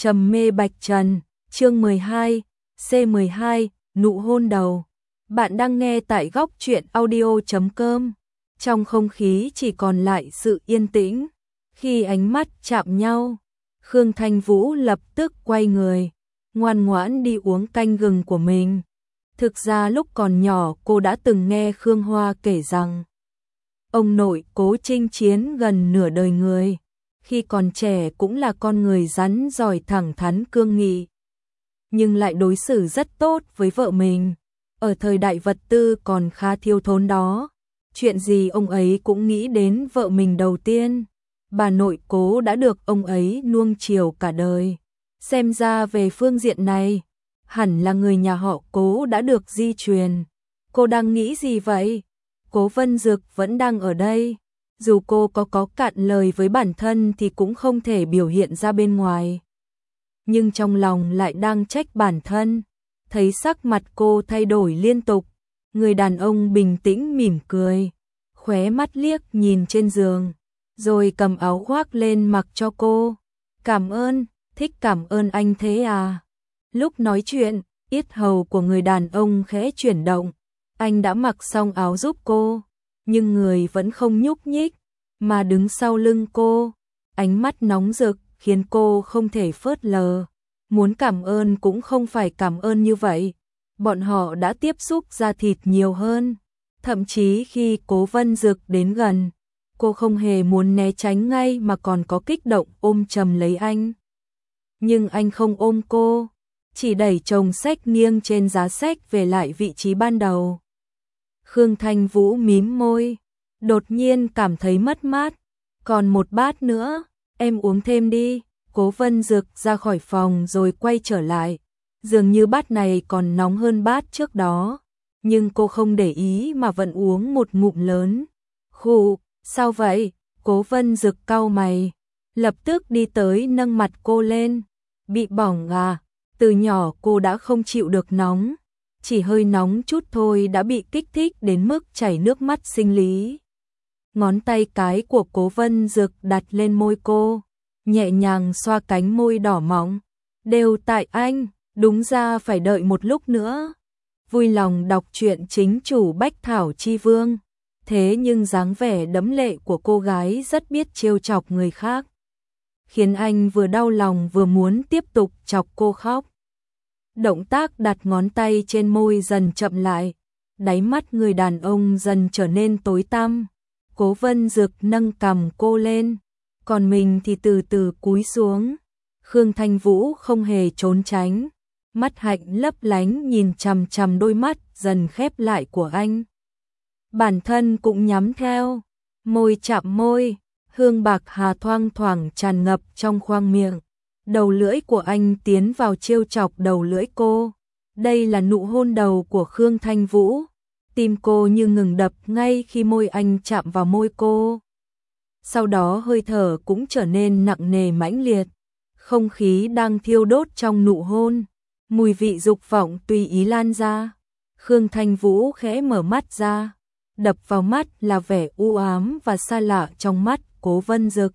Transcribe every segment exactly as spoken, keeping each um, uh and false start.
Trầm mê Bạch Trần, chương mười hai, C mười hai, nụ hôn đầu. Bạn đang nghe tại góc truyện audio chấm com. Trong không khí chỉ còn lại sự yên tĩnh. Khi ánh mắt chạm nhau, Khương Thanh Vũ lập tức quay người, ngoan ngoãn đi uống canh gừng của mình. Thực ra lúc còn nhỏ cô đã từng nghe Khương Hoa kể rằng ông nội cố chinh chiến gần nửa đời người. Khi còn trẻ cũng là con người rắn giỏi thẳng thắn cương nghị, nhưng lại đối xử rất tốt với vợ mình. Ở thời đại vật tư còn khá thiếu thốn đó, chuyện gì ông ấy cũng nghĩ đến vợ mình đầu tiên. Bà nội cố đã được ông ấy nuông chiều cả đời. Xem ra về phương diện này, hẳn là người nhà họ Cố đã được di truyền. Cô đang nghĩ gì vậy? Cố Vân Dực vẫn đang ở đây. Dù cô có có cạn lời với bản thân thì cũng không thể biểu hiện ra bên ngoài. Nhưng trong lòng lại đang trách bản thân. Thấy sắc mặt cô thay đổi liên tục, người đàn ông bình tĩnh mỉm cười, khóe mắt liếc nhìn trên giường, rồi cầm áo khoác lên mặc cho cô. Cảm ơn, thích cảm ơn anh thế à? Lúc nói chuyện, yết hầu của người đàn ông khẽ chuyển động. Anh đã mặc xong áo giúp cô, nhưng người vẫn không nhúc nhích, mà đứng sau lưng cô, ánh mắt nóng rực khiến cô không thể phớt lờ. Muốn cảm ơn cũng không phải cảm ơn như vậy. Bọn họ đã tiếp xúc da thịt nhiều hơn. Thậm chí khi Cố Vân Dực đến gần, cô không hề muốn né tránh ngay mà còn có kích động ôm chầm lấy anh. Nhưng anh không ôm cô, chỉ đẩy chồng sách nghiêng trên giá sách về lại vị trí ban đầu. Khương Thanh Vũ mím môi, đột nhiên cảm thấy mất mát. Còn một bát nữa, em uống thêm đi. Cố Vân Dực ra khỏi phòng rồi quay trở lại. Dường như bát này còn nóng hơn bát trước đó, nhưng cô không để ý mà vẫn uống một ngụm lớn. Khụ, sao vậy? Cố Vân Dực cau mày, lập tức đi tới nâng mặt cô lên. Bị bỏng à? Từ nhỏ cô đã không chịu được nóng, chỉ hơi nóng chút thôi đã bị kích thích đến mức chảy nước mắt sinh lý. Ngón tay cái của Cố Vân Dực đặt lên môi cô, nhẹ nhàng xoa cánh môi đỏ mọng. Đều tại anh, đúng ra phải đợi một lúc nữa. Vui lòng đọc truyện chính chủ Bách Thảo Chi Vương. Thế nhưng dáng vẻ đẫm lệ của cô gái rất biết trêu chọc người khác, khiến anh vừa đau lòng vừa muốn tiếp tục chọc cô khóc. Động tác đặt ngón tay trên môi dần chậm lại, đáy mắt người đàn ông dần trở nên tối tăm. Cố Vân Dực nâng cằm cô lên, còn mình thì từ từ cúi xuống. Khương Thanh Vũ không hề trốn tránh, mắt hạnh lấp lánh nhìn chằm chằm đôi mắt dần khép lại của anh. Bản thân cũng nhắm theo, môi chạm môi, hương bạc hà thoang thoảng tràn ngập trong khoang miệng. Đầu lưỡi của anh tiến vào trêu chọc đầu lưỡi cô. Đây là nụ hôn đầu của Khương Thanh Vũ. Tim cô như ngừng đập ngay khi môi anh chạm vào môi cô. Sau đó hơi thở cũng trở nên nặng nề mãnh liệt. Không khí đang thiêu đốt trong nụ hôn. Mùi vị dục vọng tùy ý lan ra. Khương Thanh Vũ khẽ mở mắt ra. Đập vào mắt là vẻ u ám và xa lạ trong mắt Cố Vân Dực.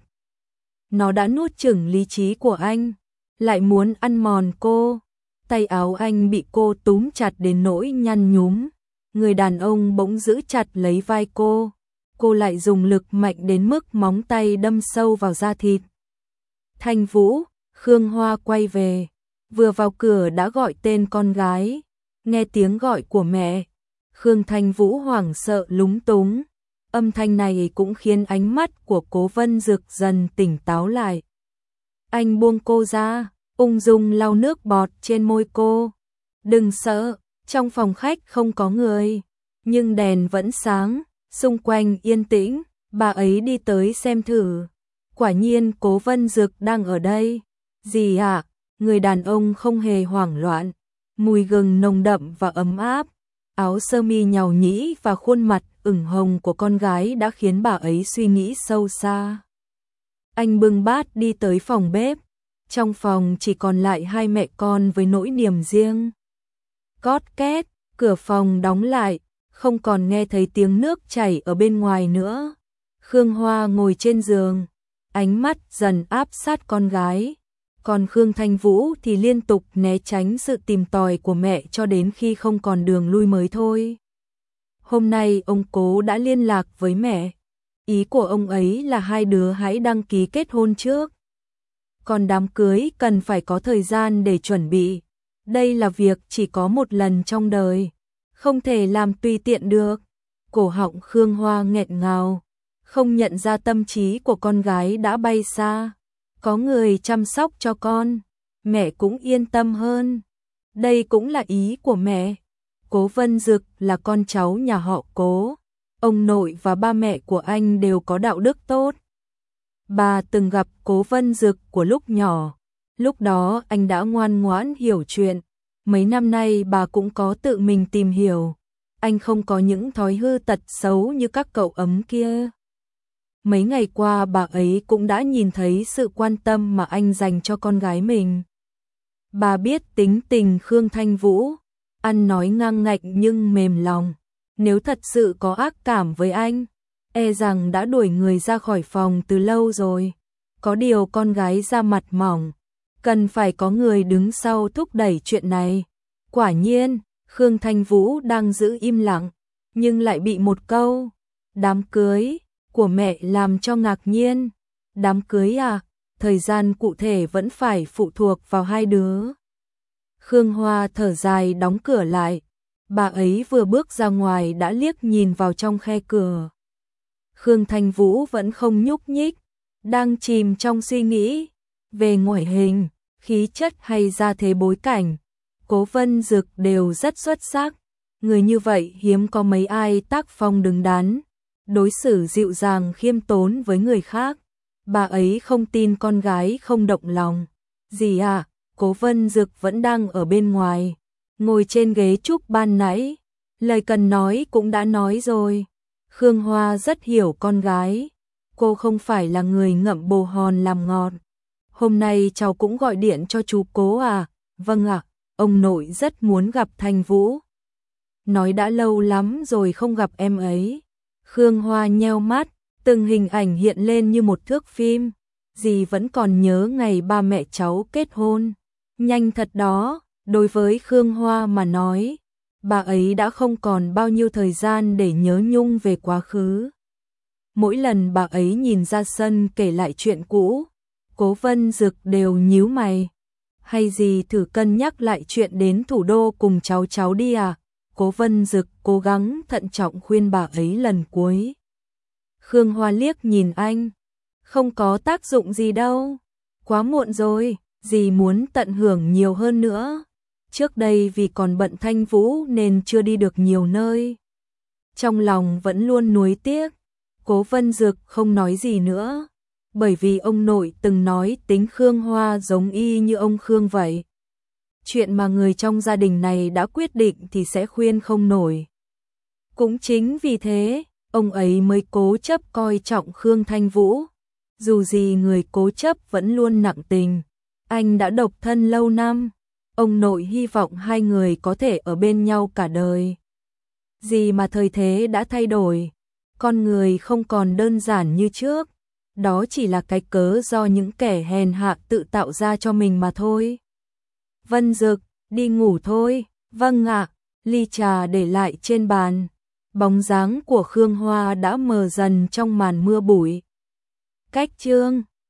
Nó đã nuốt chửng lý trí của anh, lại muốn ăn mòn cô. Tay áo anh bị cô túm chặt đến nỗi nhăn nhúm. Người đàn ông bỗng giữ chặt lấy vai cô. Cô lại dùng lực mạnh đến mức móng tay đâm sâu vào da thịt. Thanh Vũ, Khương Hoa quay về. Vừa vào cửa đã gọi tên con gái. Nghe tiếng gọi của mẹ, Khương Thanh Vũ hoảng sợ lúng túng. Âm thanh này cũng khiến ánh mắt của Cố Vân Dực dần tỉnh táo lại. Anh buông cô ra, ung dung lau nước bọt trên môi cô. Đừng sợ, trong phòng khách không có người, nhưng đèn vẫn sáng, xung quanh yên tĩnh. Bà ấy đi tới xem thử. Quả nhiên Cố Vân Dực đang ở đây. Gì ạ? À? Người đàn ông không hề hoảng loạn. Mùi gừng nồng đậm và ấm áp, áo sơ mi nhàu nhĩ và khuôn mặt ửng hồng của con gái đã khiến bà ấy suy nghĩ sâu xa. Anh bưng bát đi tới phòng bếp. Trong phòng chỉ còn lại hai mẹ con với nỗi niềm riêng. Cót két, cửa phòng đóng lại, không còn nghe thấy tiếng nước chảy ở bên ngoài nữa. Khương Hoa ngồi trên giường, ánh mắt dần áp sát con gái. Còn Khương Thanh Vũ thì liên tục né tránh sự tìm tòi của mẹ cho đến khi không còn đường lui mới thôi. Hôm nay ông Cố đã liên lạc với mẹ. Ý của ông ấy là hai đứa hãy đăng ký kết hôn trước. Còn đám cưới cần phải có thời gian để chuẩn bị. Đây là việc chỉ có một lần trong đời, không thể làm tùy tiện được. Cổ họng Khương Hoa nghẹn ngào, không nhận ra tâm trí của con gái đã bay xa. Có người chăm sóc cho con, mẹ cũng yên tâm hơn. Đây cũng là ý của mẹ. Cố Vân Dực là con cháu nhà họ Cố. Ông nội và ba mẹ của anh đều có đạo đức tốt. Bà từng gặp Cố Vân Dực của lúc nhỏ. Lúc đó anh đã ngoan ngoãn hiểu chuyện. Mấy năm nay bà cũng có tự mình tìm hiểu. Anh không có những thói hư tật xấu như các cậu ấm kia. Mấy ngày qua bà ấy cũng đã nhìn thấy sự quan tâm mà anh dành cho con gái mình. Bà biết tính tình Khương Thanh Vũ, ăn nói ngang ngạnh nhưng mềm lòng. Nếu thật sự có ác cảm với anh, e rằng đã đuổi người ra khỏi phòng từ lâu rồi. Có điều con gái da mặt mỏng, cần phải có người đứng sau thúc đẩy chuyện này. Quả nhiên, Khương Thanh Vũ đang giữ im lặng, nhưng lại bị một câu đám cưới của mẹ làm cho ngạc nhiên. Đám cưới à? Thời gian cụ thể vẫn phải phụ thuộc vào hai đứa. Khương Hoa thở dài đóng cửa lại. Bà ấy vừa bước ra ngoài đã liếc nhìn vào trong khe cửa. Khương Thanh Vũ vẫn không nhúc nhích, đang chìm trong suy nghĩ. Về ngoại hình, khí chất hay gia thế bối cảnh, Cố Vân Dực đều rất xuất sắc. Người như vậy hiếm có mấy ai tác phong đứng đắn, đối xử dịu dàng khiêm tốn với người khác. Bà ấy không tin con gái không động lòng. Gì à? Cố Vân Dực vẫn đang ở bên ngoài, ngồi trên ghế trúc ban nãy. Lời cần nói cũng đã nói rồi. Khương Hoa rất hiểu con gái. Cô không phải là người ngậm bồ hòn làm ngọt. Hôm nay cháu cũng gọi điện cho chú Cố à? Vâng ạ, ông nội rất muốn gặp Thanh Vũ. Nói đã lâu lắm rồi không gặp em ấy. Khương Hoa nheo mắt, từng hình ảnh hiện lên như một thước phim. Dì vẫn còn nhớ ngày ba mẹ cháu kết hôn. Nhanh thật đó. Đối với Khương Hoa mà nói, bà ấy đã không còn bao nhiêu thời gian để nhớ nhung về quá khứ. Mỗi lần bà ấy nhìn ra sân kể lại chuyện cũ, Cố Vân Dực đều nhíu mày. Hay gì thử cân nhắc lại chuyện đến thủ đô cùng cháu cháu đi à? Cố Vân Dực cố gắng thận trọng khuyên bà ấy lần cuối. Khương Hoa liếc nhìn anh. Không có tác dụng gì đâu. Quá muộn rồi, dì muốn tận hưởng nhiều hơn nữa. Trước đây vì còn bận Thanh Vũ nên chưa đi được nhiều nơi. Trong lòng vẫn luôn nuối tiếc. Cố Vân Dực không nói gì nữa, bởi vì ông nội từng nói tính Khương Hoa giống y như ông Khương vậy. Chuyện mà người trong gia đình này đã quyết định thì sẽ khuyên không nổi. Cũng chính vì thế, ông ấy mới cố chấp coi trọng Khương Thanh Vũ. Dù gì người cố chấp vẫn luôn nặng tình. Anh đã độc thân lâu năm. Ông nội hy vọng hai người có thể ở bên nhau cả đời. Gì mà thời thế đã thay đổi. Con người không còn đơn giản như trước. Đó chỉ là cái cớ do những kẻ hèn hạ tự tạo ra cho mình mà thôi. Vân Dực, đi ngủ thôi. Vâng ạ. Ly trà để lại trên bàn. Bóng dáng của Khương Hoa đã mờ dần trong màn mưa bụi. Cách chương